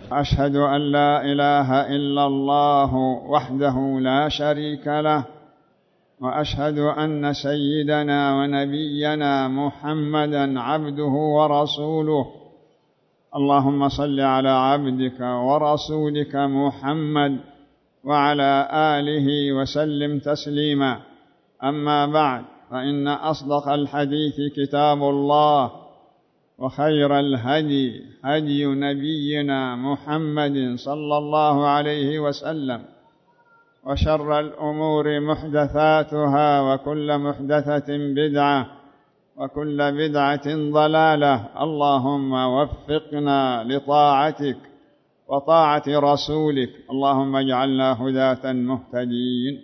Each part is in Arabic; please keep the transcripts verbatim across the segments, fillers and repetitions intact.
أشهد أن لا إله إلا الله وحده لا شريك له، وأشهد أن سيدنا ونبينا محمدا عبده ورسوله. اللهم صل على عبدك ورسولك محمد وعلى آله وسلم تسليما. أما بعد، فإن أصدق الحديث كتاب الله، وخير الهدي هدي نبينا محمد صلى الله عليه وسلم، وشر الأمور محدثاتها، وكل محدثة بدعة، وكل بدعة ضلالة. اللهم وفقنا لطاعتك وطاعة رسولك، اللهم اجعلنا هداة مهتدين.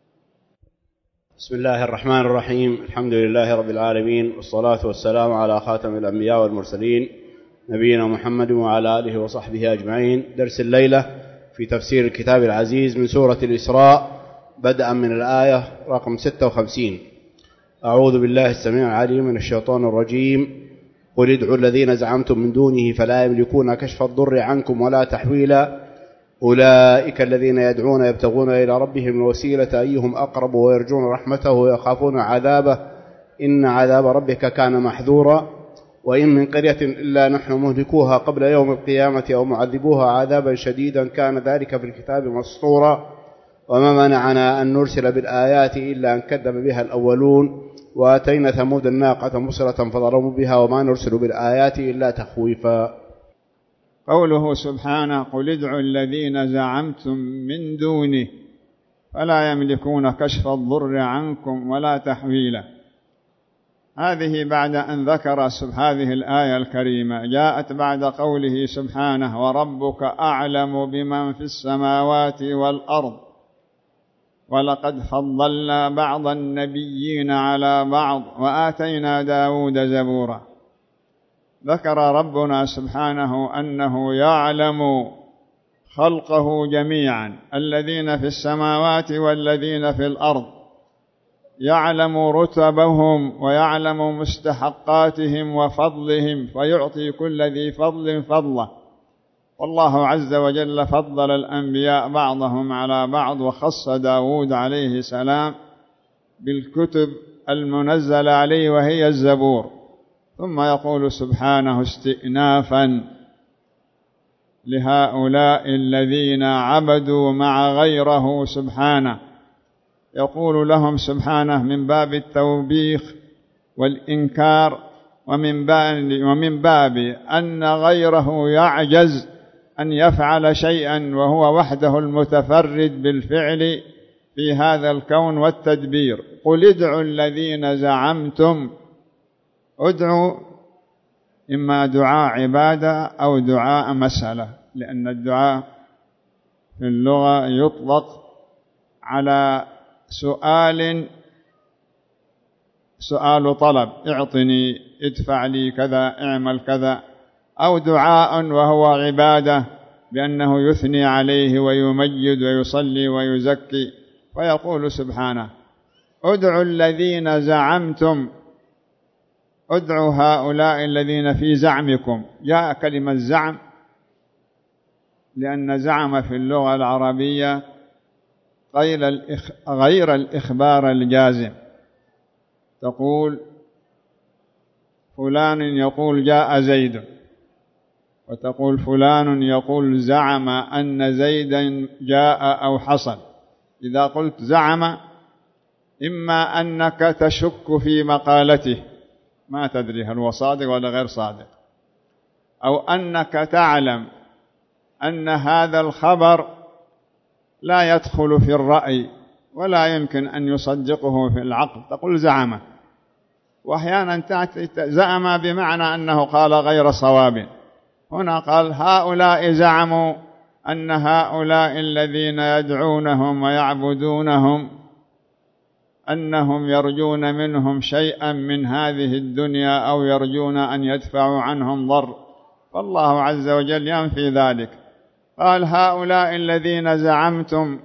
بسم الله الرحمن الرحيم. الحمد لله رب العالمين، والصلاة والسلام على خاتم الأنبياء والمرسلين نبينا محمد وعلى آله وصحبه أجمعين. درس الليلة في تفسير الكتاب العزيز من سورة الإسراء، بدءا من الآية رقم ستة وخمسين. أعوذ بالله السميع العليم من الشيطان الرجيم. قل ادعوا الذين زعمتم من دونه فلا يملكون كشف الضر عنكم ولا تحويلا. أولئك الذين يدعون يبتغون إلى ربهم الوسيلة أيهم أقرب ويرجون رحمته ويخافون عذابه إن عذاب ربك كان محذورا. وإن من قرية إلا نحن مهلكوها قبل يوم القيامة أو معذبوها عذابا شديدا كان ذلك في الكتاب مسطورا. وما منعنا أن نرسل بالآيات إلا أن كذب بها الأولون وآتينا ثمود الناقة مبصرة فظلموا بها وما نرسل بالآيات إلا تخويفا. قوله سبحانه: قل ادعوا الذين زعمتم من دونه فلا يملكون كشف الضر عنكم ولا تحويلا. هذه بعد أن ذكر هذه الآية الكريمة جاءت بعد قوله سبحانه: وربك أعلم بمن في السماوات والأرض ولقد فضلنا بعض النبيين على بعض وآتينا داود زبورا. ذكر ربنا سبحانه أنه يعلم خلقه جميعا، الذين في السماوات والذين في الأرض، يعلم رتبهم ويعلم مستحقاتهم وفضلهم، فيعطي كل ذي فضل فضله. والله عز وجل فضل الأنبياء بعضهم على بعض، وخص داود عليه السلام بالكتب المنزل عليه وهي الزبور. ثم يقول سبحانه استئنافا لهؤلاء الذين عبدوا مع غيره سبحانه، يقول لهم سبحانه من باب التوبيخ والإنكار، ومن باب, ومن باب أن غيره يعجز أن يفعل شيئا وهو وحده المتفرد بالفعل في هذا الكون والتدبير. قل ادعوا الذين زعمتم. ادعوا إما دعاء عبادة أو دعاء مسألة، لأن الدعاء في اللغة يطلق على سؤال سؤال طلب، اعطني، ادفع لي كذا، اعمل كذا، أو دعاء وهو عبادة بأنه يثني عليه ويمجد ويصلي ويزكي. ويقول سبحانه: ادعوا الذين زعمتم، ادعوا هؤلاء الذين في زعمكم. جاء كلمة زعم لأن زعم في اللغة العربية غير الإخبار الجازم. تقول فلان يقول جاء زيد، وتقول فلان يقول زعم أن زيدا جاء أو حصل. إذا قلت زعم إما أنك تشك في مقالته، ما تدري هل هو صادق ولا غير صادق، أو أنك تعلم أن هذا الخبر لا يدخل في الرأي ولا يمكن أن يصدقه في العقل، تقول زعم. وأحيانا تأتي زعم بمعنى أنه قال غير صواب. هنا قال هؤلاء زعموا أن هؤلاء الذين يدعونهم ويعبدونهم أنهم يرجون منهم شيئا من هذه الدنيا أو يرجون أن يدفعوا عنهم ضر، فالله عز وجل ينفي ذلك. قال هؤلاء الذين زعمتم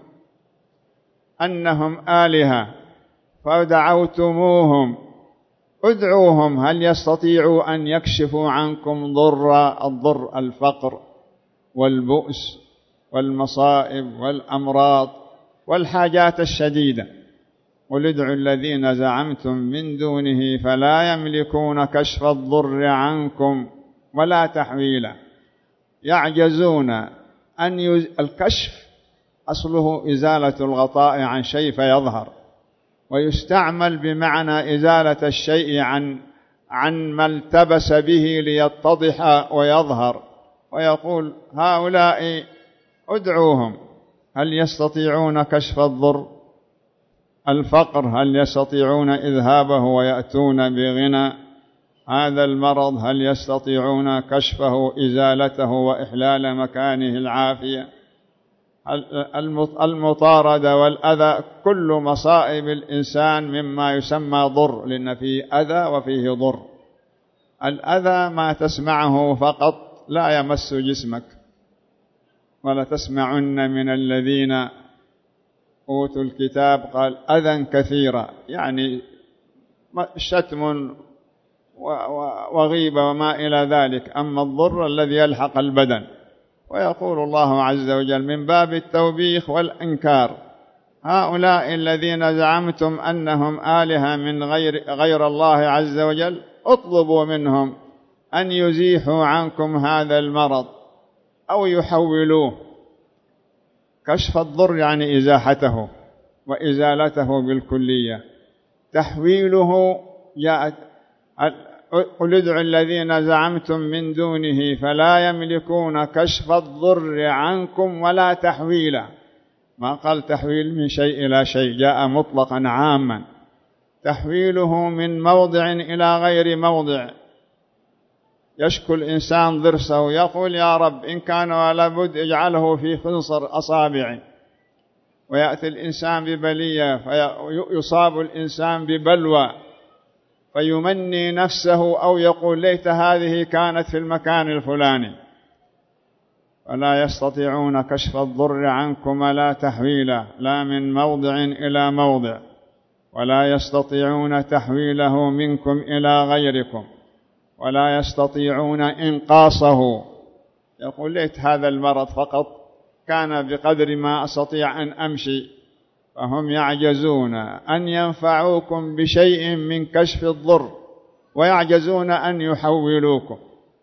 أنهم آلهة فدعوتموهم ادعوهم، هل يستطيعوا أن يكشفوا عنكم ضر الضر الفقر والبؤس والمصائب والأمراض والحاجات الشديدة. قل ادعوا الذين زعمتم من دونه فلا يملكون كشف الضر عنكم ولا تحويلا. يعجزون أن يز... الكشف أصله إزالة الغطاء عن شيء فيظهر، ويستعمل بمعنى إزالة الشيء عن عن ما التبس به ليتضح ويظهر. ويقول هؤلاء ادعوهم، هل يستطيعون كشف الضر؟ الفقر هل يستطيعون إذهابه ويأتون بغنى؟ هذا المرض هل يستطيعون كشفه إزالته وإحلال مكانه العافية؟ المطاردة والأذى كل مصائب الإنسان مما يسمى ضر، لأن فيه أذى وفيه ضر. الأذى ما تسمعه فقط لا يمس جسمك، ولا تسمعن من الذين أوتوا الكتاب قال أذى كثيرا، يعني شتم وغيبة وما إلى ذلك. أما الضر الذي يلحق البدن، ويقول الله عز وجل من باب التوبيخ والإنكار هؤلاء الذين زعمتم أنهم آلهة من غير, غير الله عز وجل اطلبوا منهم أن يزيحوا عنكم هذا المرض أو يحولوه. كشف الضر يعني إزاحته وإزالته بالكلية. تحويله جاءت قل ادعوا الذين زعمتم من دونه فلا يملكون كشف الضر عنكم ولا تحويلا. ما قال تحويل من شيء إلى شيء، جاء مطلقا عاما. تحويله من موضع إلى غير موضع. يشكو الإنسان ضرسه يقول يا رب إن كان ولا بد اجعله في خنصر أصابعي، ويأتي الإنسان ببلية فيصاب الإنسان ببلوى فيمني نفسه أو يقول ليت هذه كانت في المكان الفلاني. فلا يستطيعون كشف الضر عنكم ولا تحويلا، لا من موضع إلى موضع، ولا يستطيعون تحويله منكم إلى غيركم، ولا يستطيعون إنقاصه. يقول ليت هذا المرض فقط كان بقدر ما أستطيع أن أمشي. فهم يعجزون أن ينفعوكم بشيء من كشف الضر، ويعجزون أن يحولوكم.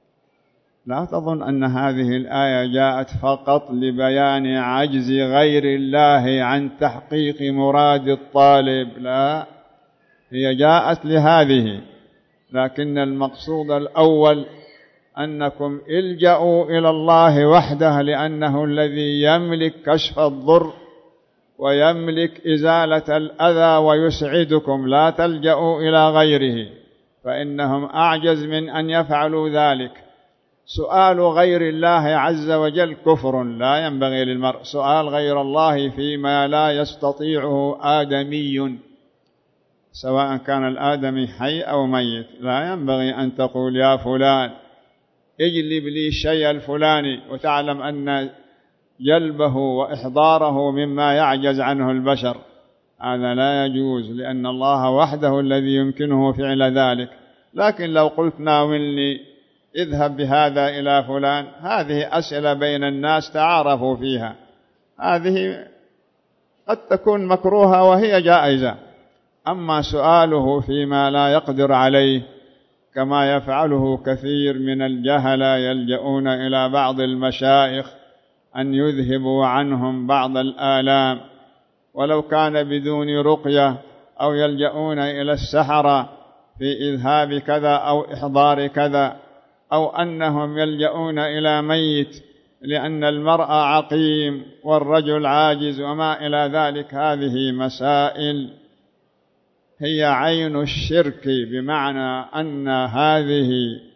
لا تظن أن هذه الآية جاءت فقط لبيان عجز غير الله عن تحقيق مراد الطالب، لا، هي جاءت لهذه. لكن المقصود الأول أنكم الجأوا إلى الله وحده، لأنه الذي يملك كشف الضر ويملك إزالة الأذى ويسعدكم. لا تلجأوا إلى غيره، فإنهم أعجز من أن يفعلوا ذلك. سؤال غير الله عز وجل كفر، لا ينبغي للمرء سؤال غير الله فيما لا يستطيعه آدمي، سواء كان الآدمي حي أو ميت. لا ينبغي أن تقول يا فلان اجلب لي الشيء الفلاني، وتعلم أن جلبه وإحضاره مما يعجز عنه البشر. هذا لا يجوز، لأن الله وحده الذي يمكنه فعل ذلك. لكن لو قلت ناولني اذهب بهذا إلى فلان، هذه أسئلة بين الناس تعارفوا فيها، هذه قد تكون مكروهة وهي جائزة. أما سؤاله فيما لا يقدر عليه كما يفعله كثير من الجهلة، يلجؤون إلى بعض المشايخ أن يذهبوا عنهم بعض الآلام ولو كان بدون رقية، أو يلجؤون إلى السحرة في إذهاب كذا أو إحضار كذا، أو أنهم يلجؤون إلى ميت لأن المرأة عقيم والرجل عاجز وما إلى ذلك. هذه مسائل هي عين الشرك، بمعنى أن هذه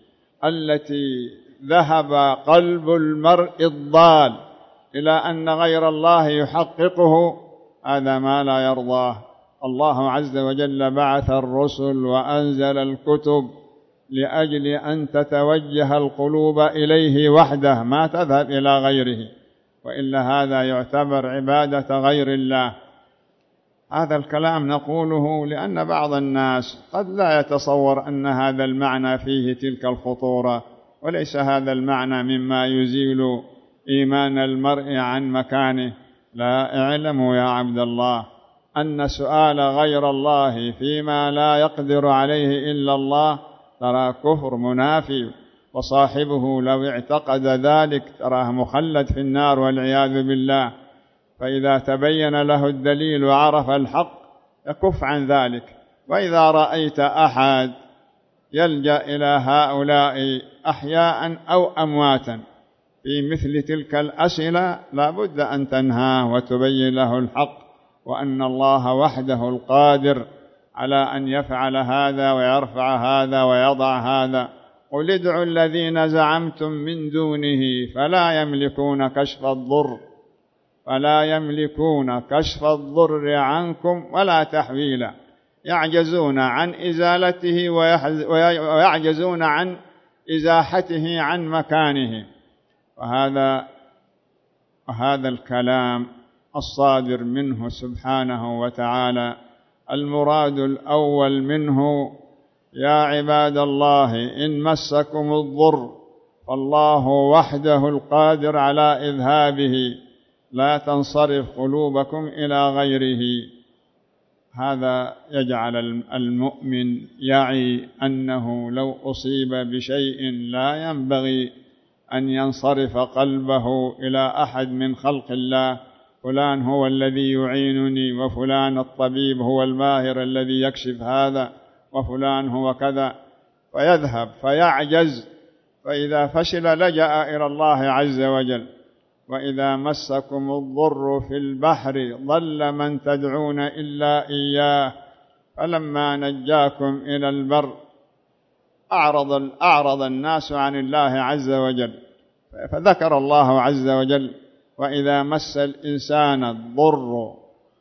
التي ذهب قلب المرء الضال إلى أن غير الله يحققه، هذا ما لا يرضاه. الله عز وجل بعث الرسل وأنزل الكتب لأجل أن تتوجه القلوب إليه وحده، ما تذهب إلى غيره، وإلا هذا يعتبر عبادة غير الله. هذا الكلام نقوله لأن بعض الناس قد لا يتصور أن هذا المعنى فيه تلك الخطورة، وليس هذا المعنى مما يزيل إيمان المرء عن مكانه. لا، اعلموا يا عبد الله أن سؤال غير الله فيما لا يقدر عليه إلا الله ترى كفر منافي، وصاحبه لو اعتقد ذلك تراه مخلد في النار والعياذ بالله. فإذا تبين له الدليل وعرف الحق يكف عن ذلك. وإذا رأيت أحد يلجأ إلى هؤلاء أحياء أو أمواتا في مثل تلك الأسئلة لا بد أن تنهاه وتبين له الحق، وأن الله وحده القادر على أن يفعل هذا ويرفع هذا ويضع هذا. قل ادعوا الذين زعمتم من دونه فلا يملكون كشف الضر فلا يملكون كشف الضر عنكم ولا تحويلا، يعجزون عن إزالته ويعجزون عن إزاحته عن مكانه. وهذا وهذا الكلام الصادر منه سبحانه وتعالى المراد الأول منه: يا عباد الله إن مسكم الضر فالله وحده القادر على إذهابه، لا تنصرف قلوبكم إلى غيره. هذا يجعل المؤمن يعي أنه لو أصيب بشيء لا ينبغي أن ينصرف قلبه إلى أحد من خلق الله، فلان هو الذي يعينني، وفلان الطبيب هو الماهر الذي يكشف هذا، وفلان هو كذا، فيذهب فيعجز. فإذا فشل لجأ إلى الله عز وجل. وإذا مسكم الضر في البحر ضل من تدعون إلا إياه فلما نجاكم إلى البر أعرض, أعرض الناس عن الله عز وجل. فذكر الله عز وجل: وإذا مس الإنسان الضر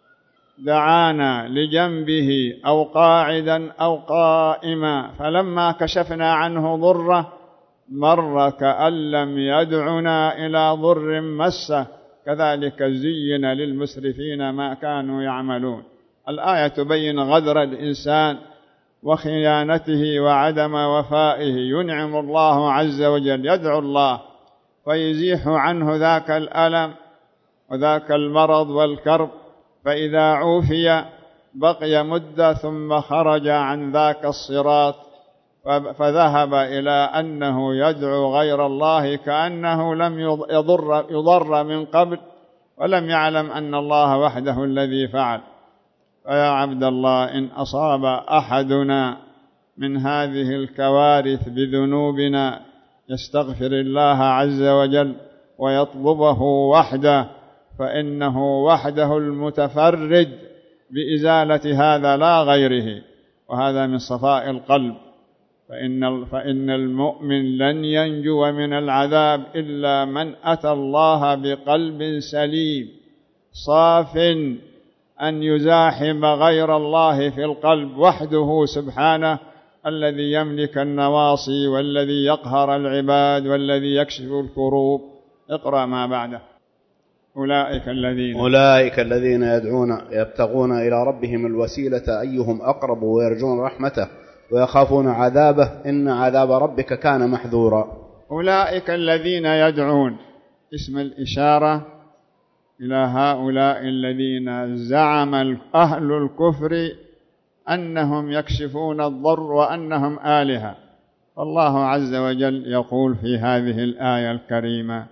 دعانا لجنبه أو قاعدا أو قائما فلما كشفنا عنه ضره مر كأن لم يدعنا إلى ضر مسه كذلك زين للمسرفين ما كانوا يعملون. الآية تبين غدر الإنسان وخيانته وعدم وفائه. ينعم الله عز وجل، يدعو الله فيزيح عنه ذاك الألم وذاك المرض والكرب، فإذا عوفي بقي مدة ثم خرج عن ذاك الصراط فذهب إلى أنه يدعو غير الله كأنه لم يضر, يضر من قبل ولم يعلم أن الله وحده الذي فعل. فيا عبد الله إن أصاب أحدنا من هذه الكوارث بذنوبنا يستغفر الله عز وجل ويطلبه وحده، فإنه وحده المتفرد بإزالة هذا لا غيره، وهذا من صفاء القلب. فإن, فإن المؤمن لن ينجو من العذاب إلا من أتى الله بقلب سليم صاف أن يزاحم غير الله في القلب وحده سبحانه، الذي يملك النواصي والذي يقهر العباد والذي يكشف الكروب. اقرأ ما بعده. أولئك الذين أولئك الذين يدعون يبتغون إلى ربهم الوسيلة أيهم أقرب ويرجون رحمته ويخافون عذابه إن عذاب ربك كان محذورا. أولئك الذين يدعون اسم الإشارة إلى هؤلاء الذين زعم أهل الكفر أنهم يكشفون الضر وأنهم آلهة. فالله عز وجل يقول في هذه الآية الكريمة: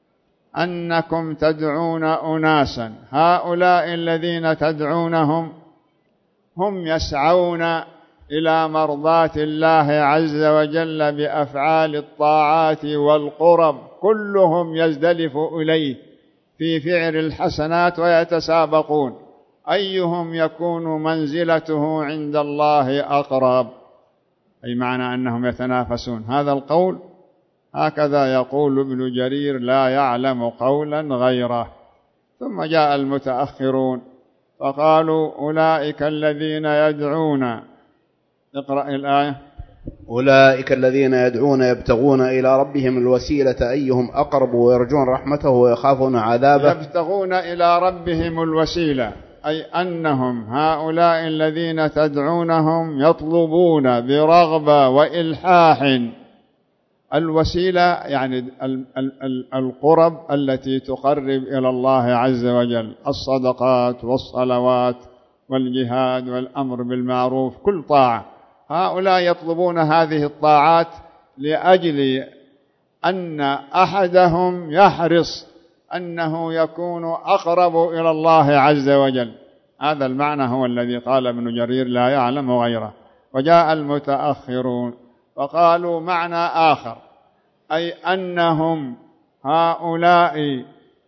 أنكم تدعون أناسا، هؤلاء الذين تدعونهم هم يسعون إلى مرضاة الله عز وجل بأفعال الطاعات والقرب، كلهم يزدلف إليه في فعل الحسنات ويتسابقون أيهم يكون منزلته عند الله أقرب، أي معنى أنهم يتنافسون. هذا القول هكذا يقول ابن جرير لا يعلم قولا غيره. ثم جاء المتأخرون فقالوا أولئك الذين يدعون. اقرأ الآية. أولئك الذين يدعون يبتغون إلى ربهم الوسيلة أيهم أقرب ويرجون رحمته ويخافون عذابه. يبتغون إلى ربهم الوسيلة أي أنهم هؤلاء الذين تدعونهم يطلبون برغبة وإلحاح الوسيلة يعني القرب التي تقرب إلى الله عز وجل، الصدقات والصلوات والجهاد والأمر بالمعروف، كل طاعة. هؤلاء يطلبون هذه الطاعات لأجل أن أحدهم يحرص أنه يكون أقرب إلى الله عز وجل. هذا المعنى هو الذي قال ابن جرير لا يعلم غيره. وجاء المتأخرون وقالوا معنى آخر، أي أنهم هؤلاء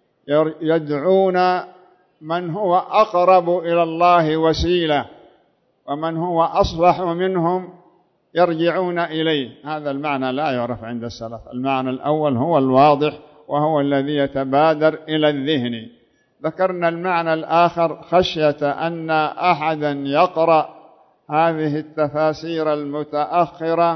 يدعون من هو أقرب إلى الله وسيلة، ومن هو أصلح منهم يرجعون إليه. هذا المعنى لا يعرف عند السلف. المعنى الأول هو الواضح وهو الذي يتبادر إلى الذهن. ذكرنا المعنى الآخر خشية أن أحدا يقرأ هذه التفاسير المتأخرة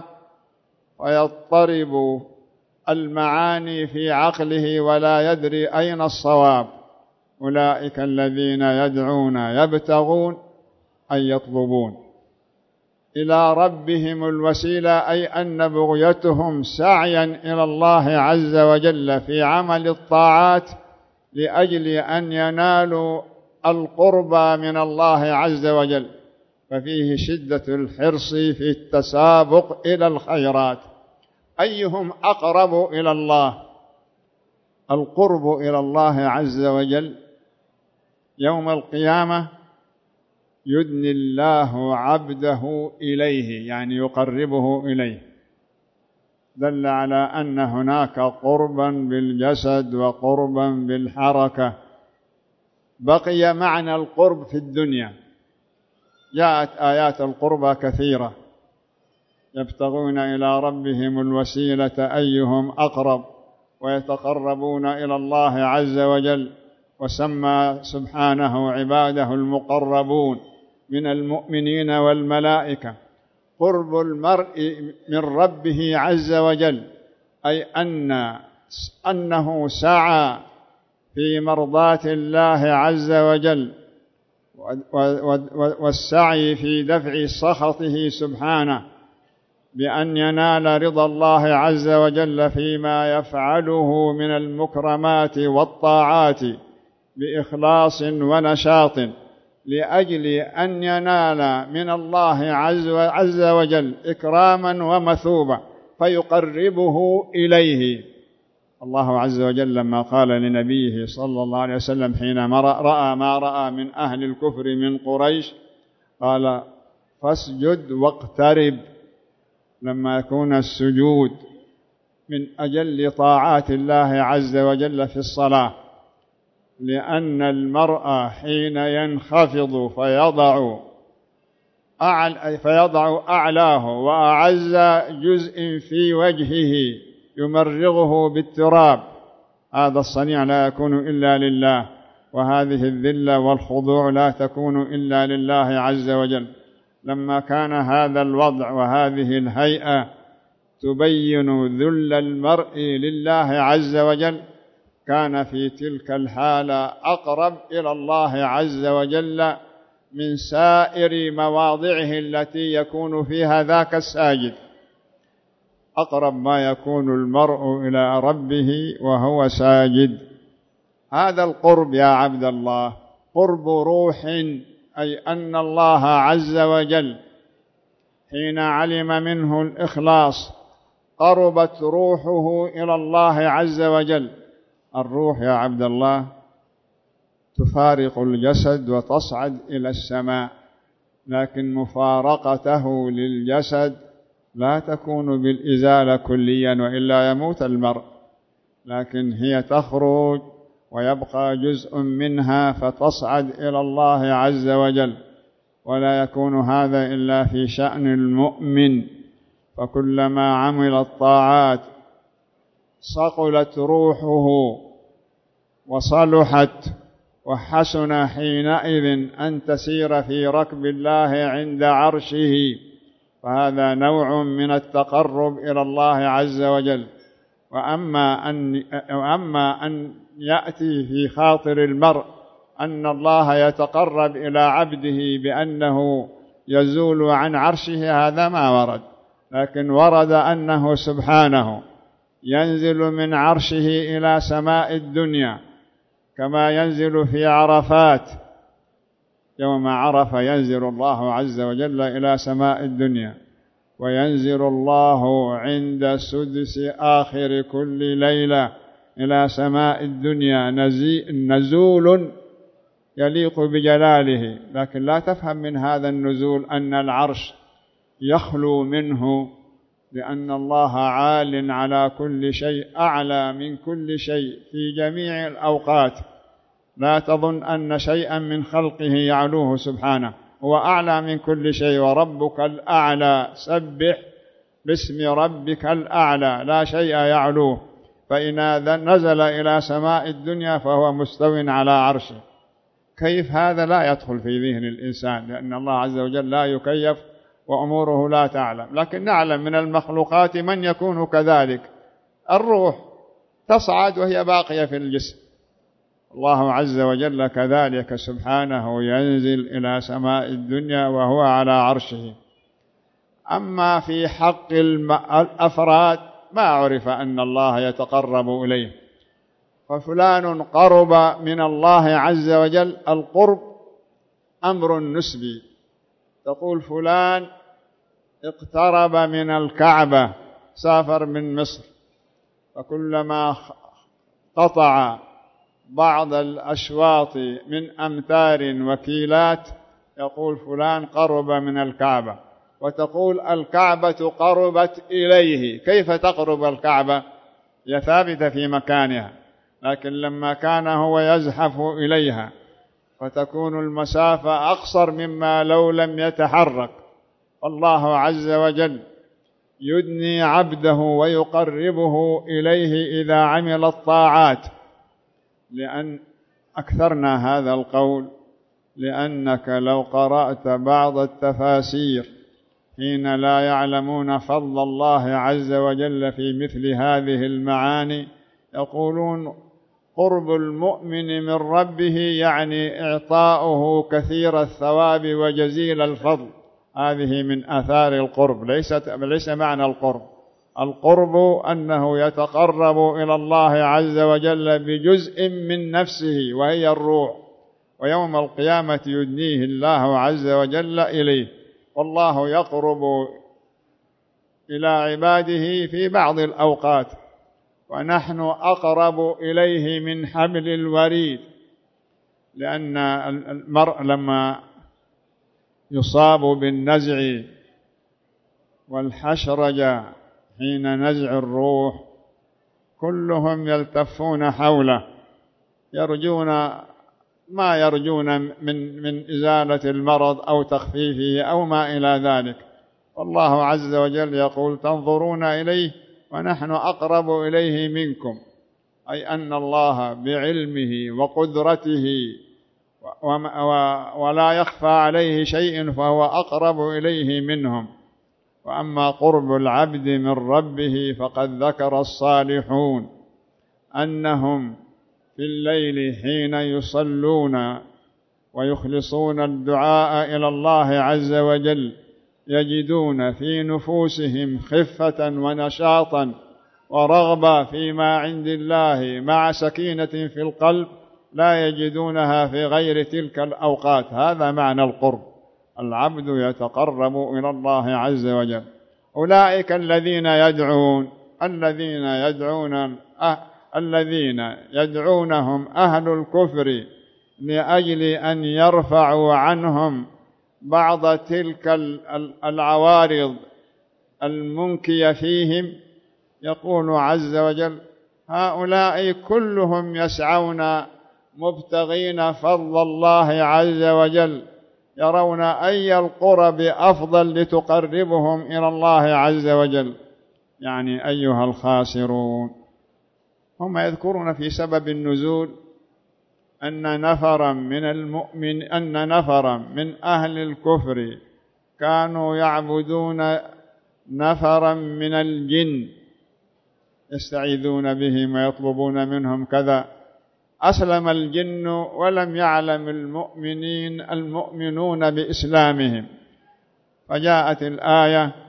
ويضطرب المعاني في عقله ولا يدري أين الصواب. أولئك الذين يدعون يبتغون أي يطلبون إلى ربهم الوسيلة، أي أن بغيتهم سعيا إلى الله عز وجل في عمل الطاعات لأجل أن ينالوا القرب من الله عز وجل. ففيه شدة الحرص في التسابق إلى الخيرات. أيهم أقرب إلى الله؟ القرب إلى الله عز وجل يوم القيامة يدني الله عبده إليه، يعني يقربه إليه. دل على أن هناك قربا بالجسد وقربا بالحركة. بقي معنى القرب في الدنيا. جاءت آيات القربى كثيرة، يبتغون إلى ربهم الوسيلة أيهم أقرب، ويتقربون إلى الله عز وجل. وسمى سبحانه عباده المقربون من المؤمنين والملائكة. قرب المرء من ربه عز وجل أي أن أنه سعى في مرضاة الله عز وجل، والسعي في دفع سخطه سبحانه بأن ينال رضا الله عز وجل فيما يفعله من المكرمات والطاعات بإخلاص ونشاط لأجل أن ينال من الله عز وجل إكراما ومثوبة فيقربه إليه. الله عز وجل لما قال لنبيه صلى الله عليه وسلم حينما رأى ما رأى من أهل الكفر من قريش قال فاسجد واقترب، لما يكون السجود من أجل طاعات الله عز وجل في الصلاة، لأن المرء حين ينخفض فيضع أعلى فيضع أعلاه وأعز جزء في وجهه يمرغه بالتراب، هذا الصنيع لا يكون إلا لله، وهذه الذلة والخضوع لا تكون إلا لله عز وجل. لما كان هذا الوضع وهذه الهيئة تبين ذل المرء لله عز وجل، كان في تلك الحالة أقرب إلى الله عز وجل من سائر مواضعه التي يكون فيها ذاك الساجد. أقرب ما يكون المرء إلى ربه وهو ساجد. هذا القرب يا عبد الله قرب روح، أي أن الله عز وجل حين علم منه الإخلاص قربت روحه إلى الله عز وجل. الروح يا عبد الله تفارق الجسد وتصعد إلى السماء، لكن مفارقته للجسد لا تكون بالإزالة كليا وإلا يموت المرء، لكن هي تخرج ويبقى جزء منها فتصعد إلى الله عز وجل. ولا يكون هذا إلا في شأن المؤمن، فكلما عمل الطاعات صقلت روحه وصلحت، وحسن حينئذ أن تسير في ركب الله عند عرشه، فهذا نوع من التقرب إلى الله عز وجل. وأما أن, وأما أن يأتي في خاطر المرء أن الله يتقرب إلى عبده بأنه يزول عن عرشه، هذا ما ورد، لكن ورد أنه سبحانه ينزل من عرشه إلى سماء الدنيا كما ينزل في عرفات. يوم عرفة ينزل الله عز وجل إلى سماء الدنيا، وينزل الله عند سدس آخر كل ليلة إلى سماء الدنيا نزول يليق بجلاله. لكن لا تفهم من هذا النزول أن العرش يخلو منه، لأن الله عال على كل شيء، أعلى من كل شيء في جميع الأوقات. لا تظن أن شيئا من خلقه يعلوه سبحانه، هو أعلى من كل شيء. وربك الأعلى، سبح باسم ربك الأعلى، لا شيء يعلوه. فإن نزل إلى سماء الدنيا فهو مستو على عرشه. كيف هذا؟ لا يدخل في ذهن الإنسان، لأن الله عز وجل لا يكيف وأموره لا تعلم. لكن نعلم من المخلوقات من يكون كذلك. الروح تصعد وهي باقية في الجسم. الله عز وجل كذلك سبحانه ينزل إلى سماء الدنيا وهو على عرشه. أما في حق الأفراد ما عرف أن الله يتقرب إليه. ففلان قرب من الله عز وجل، القرب أمر نسبي. تقول فلان اقترب من الكعبة، سافر من مصر، فكلما قطع بعض الأشواط من أمتار وكيلات يقول فلان قرب من الكعبة. وتقول الكعبة قربت إليه. كيف تقرب الكعبة؟ هي ثابتة في مكانها، لكن لما كان هو يزحف إليها فتكون المسافة أقصر مما لو لم يتحرك. الله عز وجل يدني عبده ويقربه إليه إذا عمل الطاعات. لأن أكثرنا هذا القول لأنك لو قرأت بعض التفاسير حين لا يعلمون فضل الله عز وجل في مثل هذه المعاني يقولون قرب المؤمن من ربه يعني إعطاؤه كثير الثواب وجزيل الفضل. هذه من آثار القرب، ليست ليس معنى القرب. القرب أنه يتقرب إلى الله عز وجل بجزء من نفسه وهي الروح، ويوم القيامة يدنيه الله عز وجل إليه. والله يقرب إلى عباده في بعض الأوقات، ونحن أقرب إليه من حبل الوريد. لأن المرء لما يصاب بالنزع والحشرجة حين نزع الروح كلهم يلتفون حوله يرجون ما يرجون من من إزالة المرض أو تخفيفه أو ما إلى ذلك. والله عز وجل يقول تنظرون إليه ونحن أقرب إليه منكم، أي أن الله بعلمه وقدرته ولا يخفى عليه شيء فهو أقرب إليه منهم. وأما قرب العبد من ربه فقد ذكر الصالحون أنهم في الليل حين يصلون ويخلصون الدعاء إلى الله عز وجل يجدون في نفوسهم خفة ونشاطا ورغبة فيما عند الله مع سكينة في القلب لا يجدونها في غير تلك الأوقات. هذا معنى القرب. العبد يتقرب إلى الله عز وجل. أولئك الذين يدعون الذين يدعون أه الذين يدعونهم أهل الكفر لأجل أن يرفعوا عنهم بعض تلك العوارض المنكية فيهم. يقول عز وجل هؤلاء كلهم يسعون مبتغين فضل الله عز وجل، يرون أي القرب أفضل لتقربهم إلى الله عز وجل. يعني أيها الخاسرون. هم يذكرون في سبب النزول أن نفرا من المؤمن أن نفرا من أهل الكفر كانوا يعبدون نفرا من الجن يستعيذون بهم ويطلبون منهم كذا. أسلم الجن ولم يعلم المؤمنين المؤمنون بإسلامهم، فجاءت الآية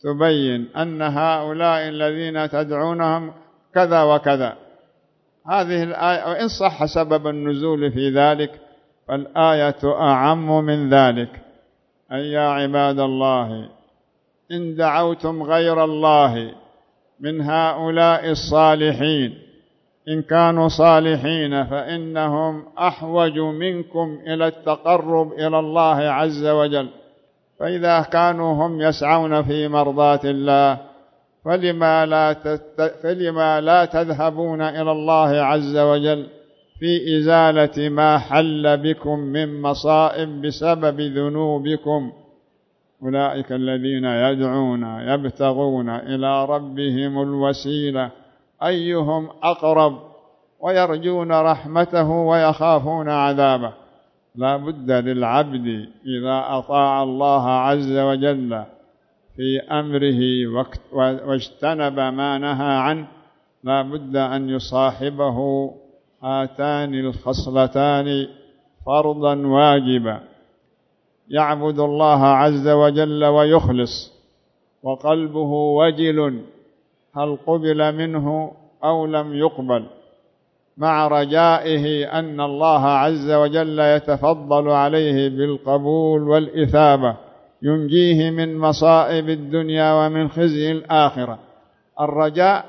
تبين أن هؤلاء الذين تدعونهم كذا وكذا. هذه الآية، وإن صح سبب النزول في ذلك فالآية أعم من ذلك. أي يا عباد الله، إن دعوتم غير الله من هؤلاء الصالحين، إن كانوا صالحين فإنهم أحوج منكم إلى التقرب إلى الله عز وجل، فإذا كانوا هم يسعون في مرضاة الله فلما لا, تت... فلما لا تذهبون إلى الله عز وجل في إزالة ما حل بكم من مصائب بسبب ذنوبكم. أولئك الذين يدعون يبتغون إلى ربهم الوسيلة أيهم أقرب ويرجون رحمته ويخافون عذابه. لا بد للعبد إذا أطاع الله عز وجل في أمره واجتنب ما نهى عنه لا بد أن يصاحبه هاتان الخصلتان فرضا واجبا: يعبد الله عز وجل ويخلص وقلبه وجل هل قبل منه أو لم يقبل، مع رجائه أن الله عز وجل يتفضل عليه بالقبول والإثابة، ينجيه من مصائب الدنيا ومن خزي الآخرة. الرجاء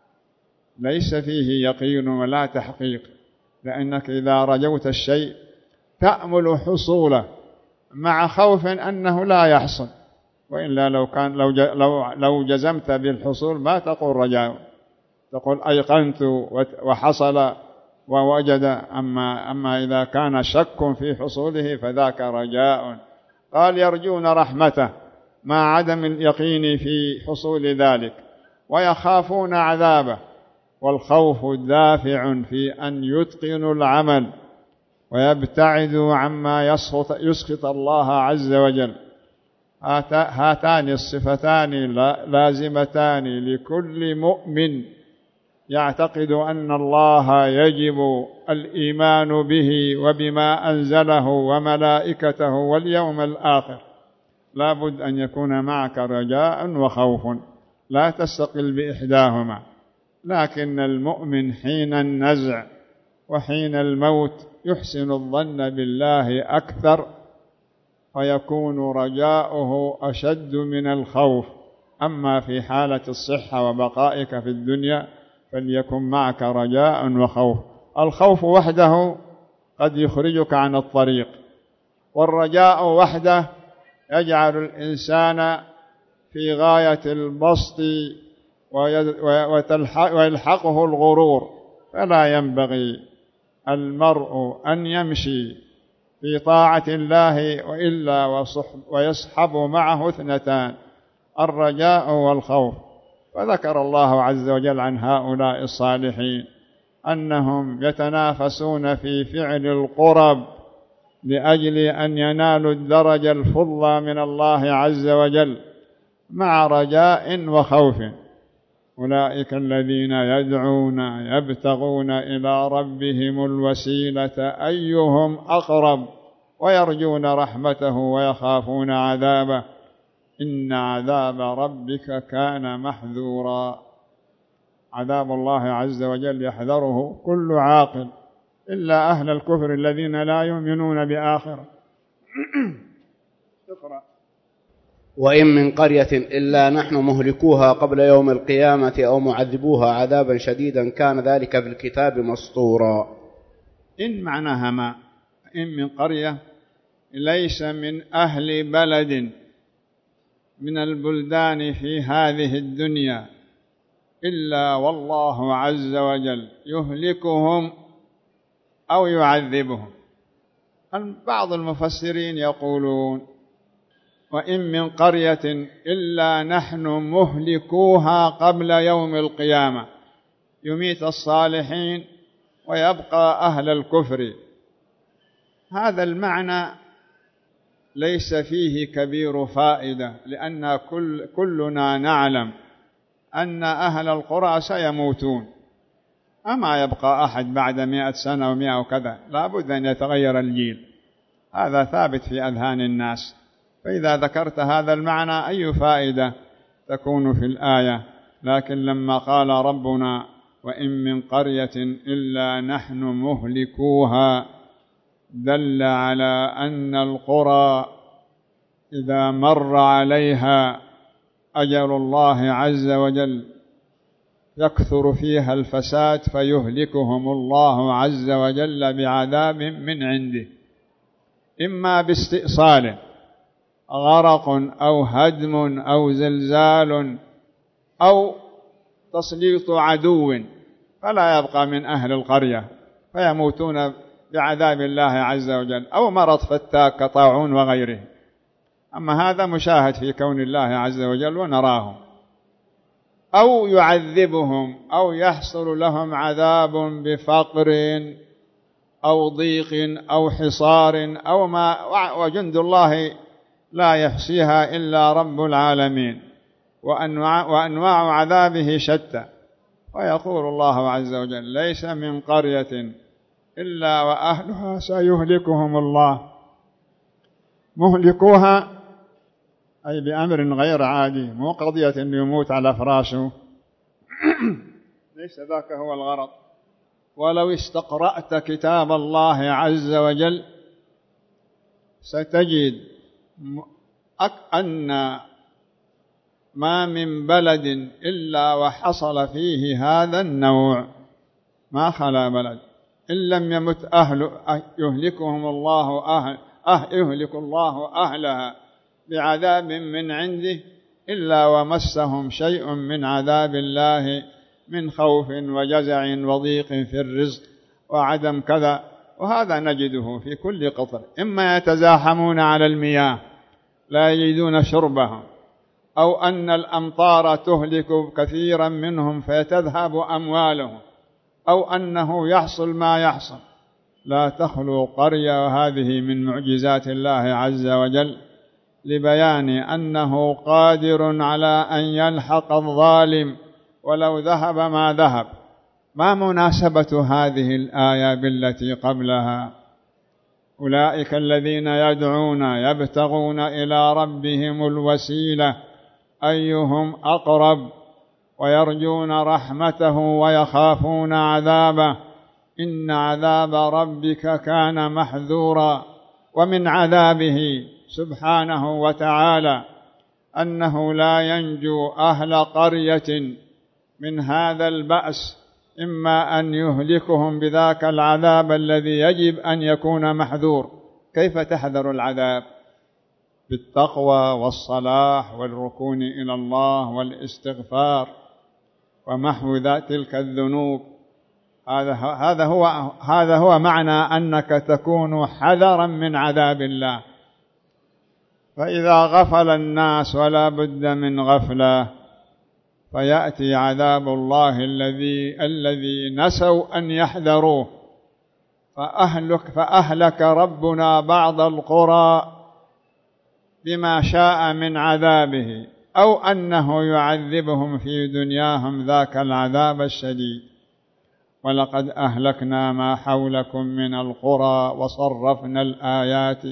ليس فيه يقين ولا تحقيق، لأنك إذا رجوت الشيء تأمل حصوله مع خوف أنه لا يحصل، وإلا لو كان لو لو لو جزمت بالحصول ما تقول رجاء، تقول أيقنت وحصل ووجد. أما أما إذا كان شك في حصوله فذاك رجاء. قال يرجون رحمته مع عدم اليقين في حصول ذلك، ويخافون عذابه، والخوف دافع في أن يتقنوا العمل ويبتعدوا عما يسخط, يسخط الله عز وجل. هاتان الصفتان لازمتان لكل مؤمن يعتقد أن الله يجب الإيمان به وبما أنزله وملائكته واليوم الآخر. لا بد أن يكون معك رجاء وخوف، لا تستقل بإحداهما. لكن المؤمن حين النزع وحين الموت يحسن الظن بالله أكثر، فيكون رجاؤه أشد من الخوف. أما في حالة الصحة وبقائك في الدنيا فليكن معك رجاء وخوف. الخوف وحده قد يخرجك عن الطريق، والرجاء وحده يجعل الإنسان في غاية البسط ويلحقه الغرور. فلا ينبغي المرء أن يمشي في طاعة الله وإلا ويصحب معه اثنتان: الرجاء والخوف. فذكر الله عز وجل عن هؤلاء الصالحين أنهم يتنافسون في فعل القرب لأجل أن ينالوا الدرجة الفضلى من الله عز وجل مع رجاء وخوف. أولئك الذين يدعون يبتغون إلى ربهم الوسيلة أيهم أقرب ويرجون رحمته ويخافون عذابه إن عذاب ربك كان محذورا. عذاب الله عز وجل يحذره كل عاقل إلا أهل الكفر الذين لا يؤمنون بآخرة. وإن من قرية إلا نحن مهلكوها قبل يوم القيامة أو معذبوها عذابا شديدا كان ذلك في الكتاب مسطورا. إن معناها ما إن من قرية ليس من أهل بلد من البلدان في هذه الدنيا إلا والله عز وجل يهلكهم أو يعذبهم. بعض المفسرين يقولون وإن من قرية إلا نحن مهلكوها قبل يوم القيامة، يميت الصالحين ويبقى أهل الكفر. هذا المعنى ليس فيه كبير فائدة، لأن كل كلنا نعلم أن أهل القرى سيموتون، أما يبقى أحد بعد مئة سنة ومئة وكذا، لا بد أن يتغير الجيل. هذا ثابت في أذهان الناس. فإذا ذكرت هذا المعنى أي فائدة تكون في الآية، لكن لما قال ربنا وإن من قرية إلا نحن مهلكوها دل على أن القرى إذا مر عليها أجل الله عز وجل يكثر فيها الفساد فيهلكهم الله عز وجل بعذاب من عنده، إما باستئصال غرق أو هدم أو زلزال أو تسليط عدو فلا يبقى من أهل القرية فيموتون بعذاب الله عز وجل، أو مرض فتاك كطاعون وغيره. أما هذا مشاهد في كون الله عز وجل ونراه. أو يعذبهم أو يحصل لهم عذاب بفقر أو ضيق أو حصار أو ما، وجند الله لا يحصيها إلا رب العالمين، وأنواع, وأنواع عذابه شتى. ويقول الله عز وجل ليس من قرية إلا وأهلها سيهلكهم الله. مهلكوها أي بأمر غير عادي، مو قضية أن يموت على فراشه ليس ذاك هو الغرض. ولو استقرأت كتاب الله عز وجل ستجد أن ما من بلد إلا وحصل فيه هذا النوع، ما خلا بلد إن لم يمت أهل يهلكهم الله أهل أه يهلك الله أهلها بعذاب من عنده إلا ومسهم شيء من عذاب الله من خوف وجزع وضيق في الرزق وعدم كذا. وهذا نجده في كل قطر، إما يتزاحمون على المياه لا يجدون شربهم، أو أن الأمطار تهلك كثيرا منهم فتذهب أموالهم، أو أنه يحصل ما يحصل. لا تخلو قرية، وهذه من معجزات الله عز وجل لبيان أنه قادر على أن يلحق الظالم ولو ذهب ما ذهب. ما مناسبة هذه الآية بالتي قبلها؟ أولئك الذين يدعون يبتغون إلى ربهم الوسيلة أيهم أقرب ويرجون رحمته ويخافون عذابه إن عذاب ربك كان محذورا. ومن عذابه سبحانه وتعالى أنه لا ينجو أهل قرية من هذا البأس، إما أن يهلكهم بذاك العذاب الذي يجب أن يكون محذور. كيف تحذر العذاب؟ بالتقوى والصلاح والركون إلى الله والاستغفار ومحو ذات تلك الذنوب. هذا هذا هو هذا هو معنى أنك تكون حذرا من عذاب الله. فإذا غفل الناس ولا بد من غفلة فيأتي عذاب الله الذي الذي نسوا أن يحذروه، فأهلك فأهلك ربنا بعض القرى بما شاء من عذابه، أو أنه يعذبهم في دنياهم ذاك العذاب الشديد. ولقد أهلكنا ما حولكم من القرى وصرفنا الآيات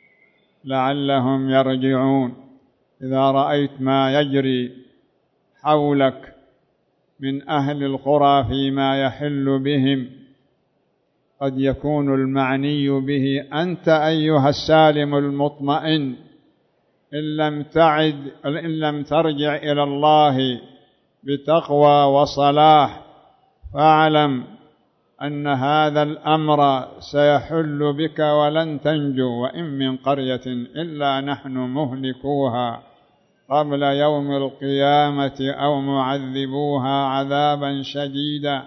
لعلهم يرجعون. إذا رأيت ما يجري حولك من أهل القرى فيما يحل بهم قد يكون المعني به أنت أيها السالم المطمئن، إن لم تعد إن لم ترجع إلى الله بتقوى وصلاح فاعلم أن هذا الأمر سيحل بك ولن تنجو. وإن من قرية إلا نحن مهلكوها قبل يوم القيامة أو معذبوها عذابا شديدا.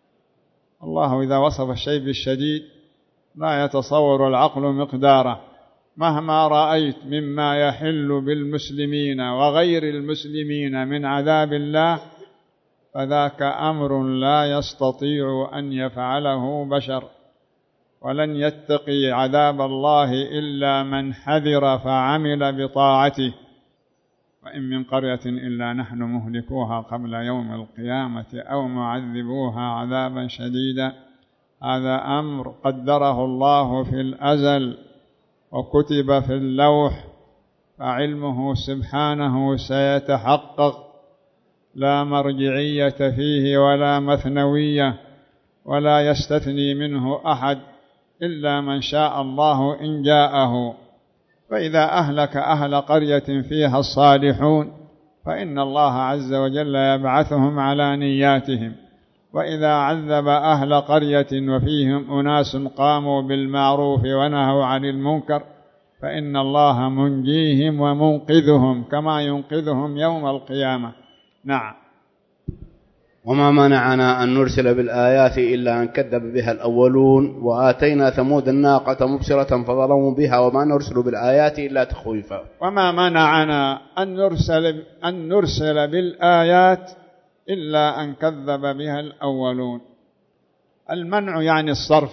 الله إذا وصف الشيء بالشديد لا يتصور العقل مقداره. مهما رأيت مما يحل بالمسلمين وغير المسلمين من عذاب الله فذاك أمر لا يستطيع أن يفعله بشر، ولن يتقي عذاب الله إلا من حذر فعمل بطاعته. وإن من قرية إلا نحن مهلكوها قبل يوم القيامة أو معذبوها عذابا شديدا. هذا أمر قدره الله في الأزل وكتب في اللوح، فعلمه سبحانه سيتحقق، لا مرجعية فيه ولا مثنوية، ولا يستثني منه أحد إلا من شاء الله إن جاءه. فإذا أهلك أهل قرية فيها الصالحون فإن الله عز وجل يبعثهم على نياتهم، وإذا عذب أهل قرية وفيهم أناس قاموا بالمعروف ونهوا عن المنكر فإن الله منجيهم ومنقذهم كما ينقذهم يوم القيامة. نعم. وما منعنا أن نرسل بالآيات إلا أن كذب بها الأولون وآتينا ثمود الناقة مبصرة فظلموا بها وما نرسل بالآيات إلا تخويفا. وما منعنا أن نرسل, أن نرسل بالآيات إلا أن كذب بها الأولون. المنع يعني الصرف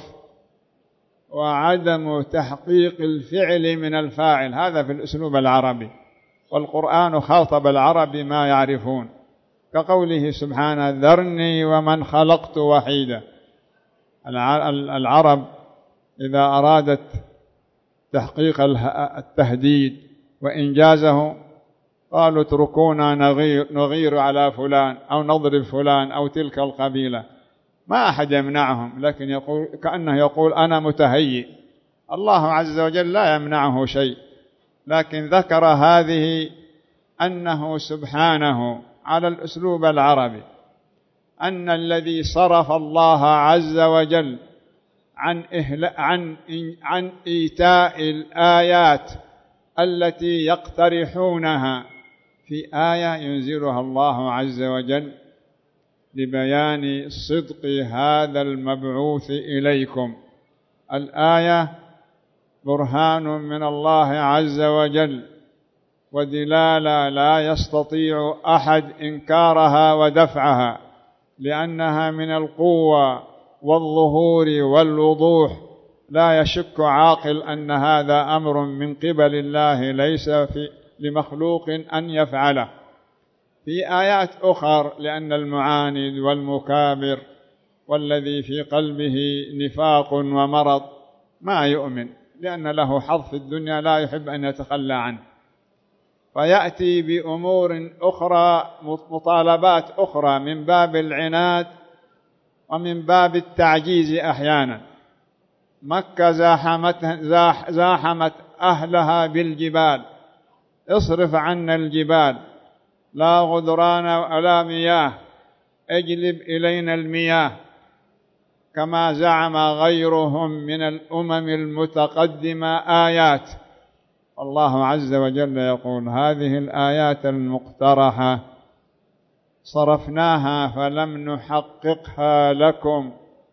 وعدم تحقيق الفعل من الفاعل، هذا في الأسلوب العربي، والقرآن خاطب العرب بما يعرفون، كقوله سبحانه ذرني ومن خلقت وحيدا. العرب إذا أرادت تحقيق التهديد وإنجازه قالوا اتركونا نغير, نغير على فلان أو نضرب فلان أو تلك القبيلة، ما أحد يمنعهم، لكن يقول كأنه يقول أنا متهيئ. الله عز وجل لا يمنعه شيء، لكن ذكر هذه أنه سبحانه على الأسلوب العربي أن الذي صرف الله عز وجل عن عن عن إيتاء الآيات التي يقترحونها في آية ينزلها الله عز وجل لبيان صدق هذا المبعوث إليكم. الآية برهان من الله عز وجل ودلالة لا يستطيع أحد إنكارها ودفعها، لأنها من القوة والظهور والوضوح، لا يشك عاقل أن هذا أمر من قبل الله ليس في لمخلوق أن يفعله. في آيات أخرى لأن المعاند والمكابر والذي في قلبه نفاق ومرض ما يؤمن، لأن له حظ في الدنيا لا يحب أن يتخلى عنه، فيأتي بأمور أخرى مطالبات أخرى من باب العناد ومن باب التعجيز. أحيانا مكة زاحمت, زاح زاحمت أهلها بالجبال، اصرف عنا الجبال، لا غدران ولا مياه، اجلب إلينا المياه، كما زعم غيرهم من الأمم المتقدمة آيات. الله عز وجل يقول هذه الآيات المقترحة صرفناها فلم نحققها لكم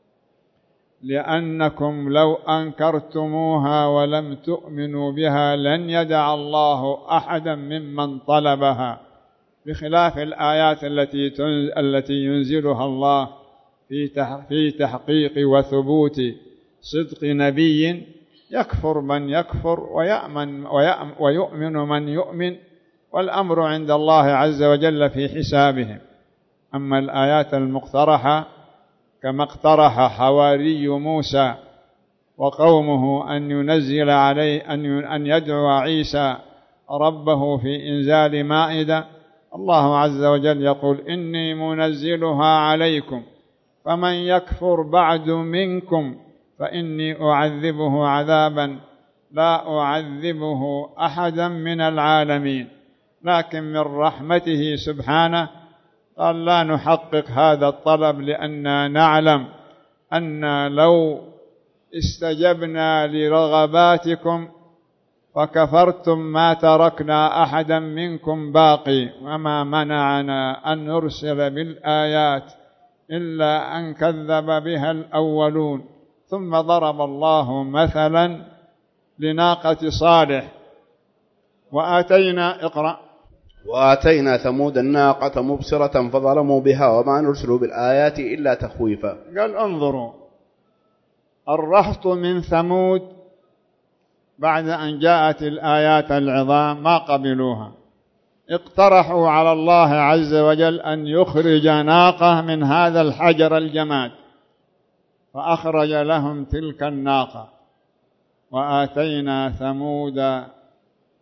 لأنكم لو أنكرتموها ولم تؤمنوا بها لن يدع الله أحدا ممن طلبها، بخلاف الآيات التي التي ينزلها الله في تحقيق وثبوت صدق نبي، يكفر من يكفر ويأمن ويؤمن من يؤمن، والأمر عند الله عز وجل في حسابهم. أما الآيات المقترحة كما اقترح حواري موسى وقومه أن ينزل عليه أن يدعو عيسى ربه في إنزال مائدة، الله عز وجل يقول إني منزلها عليكم فمن يكفر بعد منكم فإني أعذبه عذابا لا أعذبه أحدا من العالمين. لكن من رحمته سبحانه قال لا نحقق هذا الطلب، لأننا نعلم أن لو استجبنا لرغباتكم فكفرتم ما تركنا أحدا منكم باقي، وما منعنا أن نرسل بالآيات إلا أن كذب بها الأولون. ثم ضرب الله مثلا لناقة صالح وآتينا اقرأ وآتينا ثمود الناقة مبصرة فظلموا بها وما نرسل بالآيات إلا تخويفا. قال انظروا الرهط من ثمود بعد أن جاءت الآيات العظام ما قبلوها، اقترحوا على الله عز وجل أن يخرج ناقة من هذا الحجر الجماد، فأخرج لهم تلك الناقة. وآتينا ثمود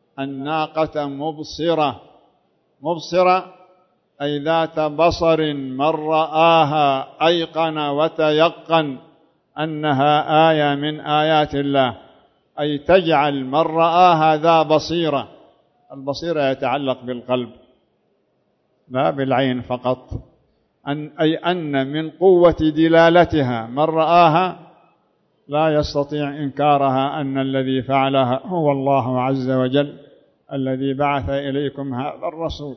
الناقة مبصرة، مبصرة أي ذات بصر، من رآها أيقن وتيقن أنها آية من آيات الله، أي تجعل من رآها ذا بصيرة. البصيرة يتعلق بالقلب لا بالعين فقط، أن أي أن من قوة دلالتها من رآها لا يستطيع إنكارها أن الذي فعلها هو الله عز وجل الذي بعث إليكم هذا الرسول.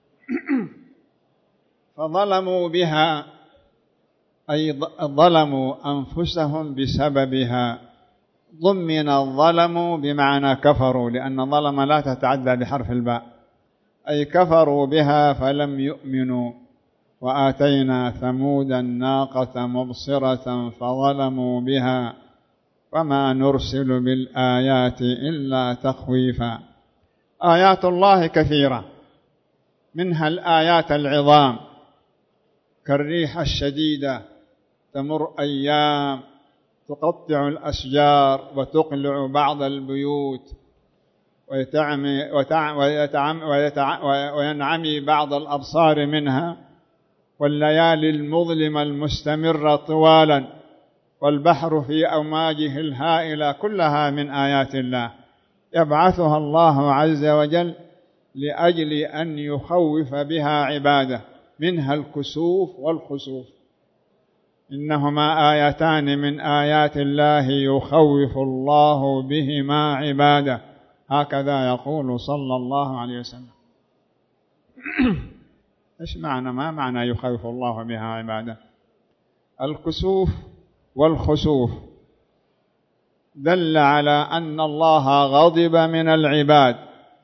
فظلموا بها أي ظلموا أنفسهم بسببها. ضمن الظلم بمعنى كفروا، لأن ظلم لا تتعدى بحرف الباء، أي كفروا بها فلم يؤمنوا. وآتينا ثمود الناقة مبصرة فظلموا بها وما نرسل بالآيات إلا تخويفا. آيات الله كثيرة، منها الآيات العظام كالريح الشديدة تمر أيام تقطع الأشجار وتقلع بعض البيوت ويتعمي ويتعم ويتعم وينعمي بعض الأبصار منها، والليالي المظلمة المستمرة طوالا، والبحر في أمواجه الهائلة، كلها من آيات الله يبعثها الله عز وجل لأجل أن يخوف بها عباده، منها الكسوف والخسوف، إنهما آيتان من آيات الله يخوف الله بهما عباده، هكذا يقول صلى الله عليه وسلم. إيش معنى ما معنى يخوف الله بها عباده؟ الكسوف والخسوف دل على أن الله غضب من العباد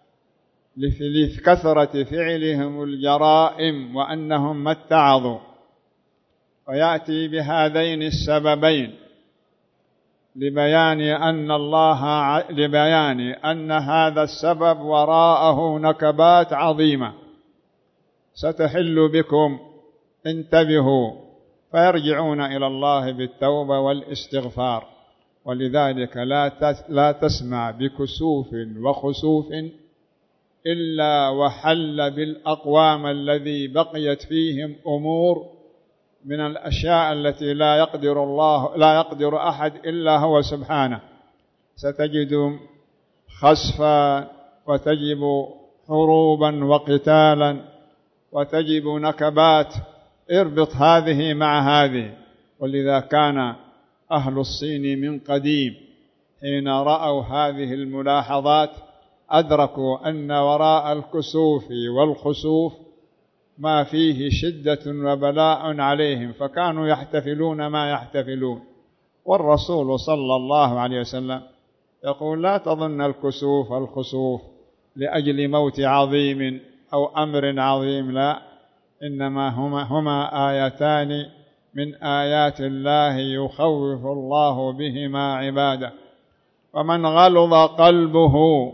لكثرة فعلهم الجرائم وأنهم ما اتعظوا، ويأتي بهذين السببين لبيان أن الله لبيان أن هذا السبب وراءه نكبات عظيمة ستحل بكم، انتبهوا، فيرجعون إلى الله بالتوبة والاستغفار. ولذلك لا تسمع بكسوف وخسوف إلا وحل بالأقوام الذي بقيت فيهم أمور من الأشياء التي لا يقدر الله لا يقدر أحد إلا هو سبحانه. ستجد خسفا، وتجب حروبا وقتالا، وتجب نكبات، اربط هذه مع هذه. ولذا كان أهل الصين من قديم حين رأوا هذه الملاحظات أدركوا أن وراء الكسوف والخسوف ما فيه شدة وبلاء عليهم، فكانوا يحتفلون ما يحتفلون. والرسول صلى الله عليه وسلم يقول: لا تظن الكسوف والخسوف لأجل موت عظيم أو أمر عظيم، لا، إنما هما, هما آيتان من آيات الله يخوف الله بهما عباده. ومن غلظ قلبه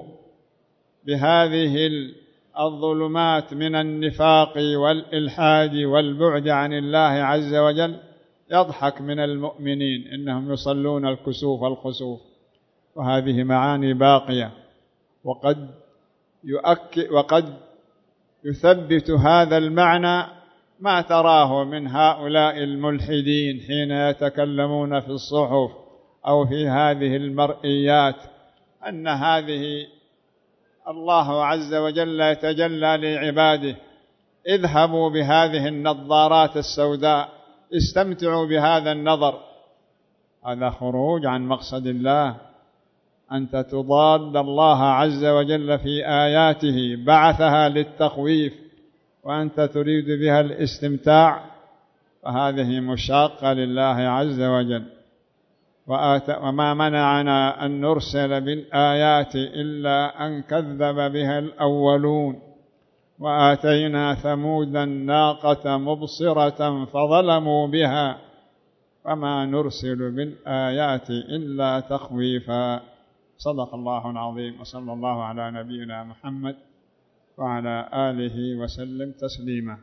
بهذه الظلمات من النفاق والإلحاد والبعد عن الله عز وجل يضحك من المؤمنين إنهم يصلون الكسوف والخسوف. وهذه معاني باقية، وقد يؤكد وقد يثبت هذا المعنى ما تراه من هؤلاء الملحدين حين يتكلمون في الصحف أو في هذه المرئيات، أن هذه الله عز وجل يتجلى لعباده: اذهبوا بهذه النظارات السوداء، استمتعوا بهذا النظر. هذا خروج عن مقصد الله. أنت تضاد الله عز وجل في آياته، بعثها للتخويف، وأنت تريد بها الاستمتاع، فهذه مشاقة لله عز وجل. وما منعنا أن نرسل بالآيات إلا أن كذب بها الأولون. وآتينا ثمود الناقة مبصرة فظلموا بها وما نرسل بالآيات إلا تخويفا. صدق الله العظيم، وصلى الله على نبينا محمد وعلى آله وسلم تسليما.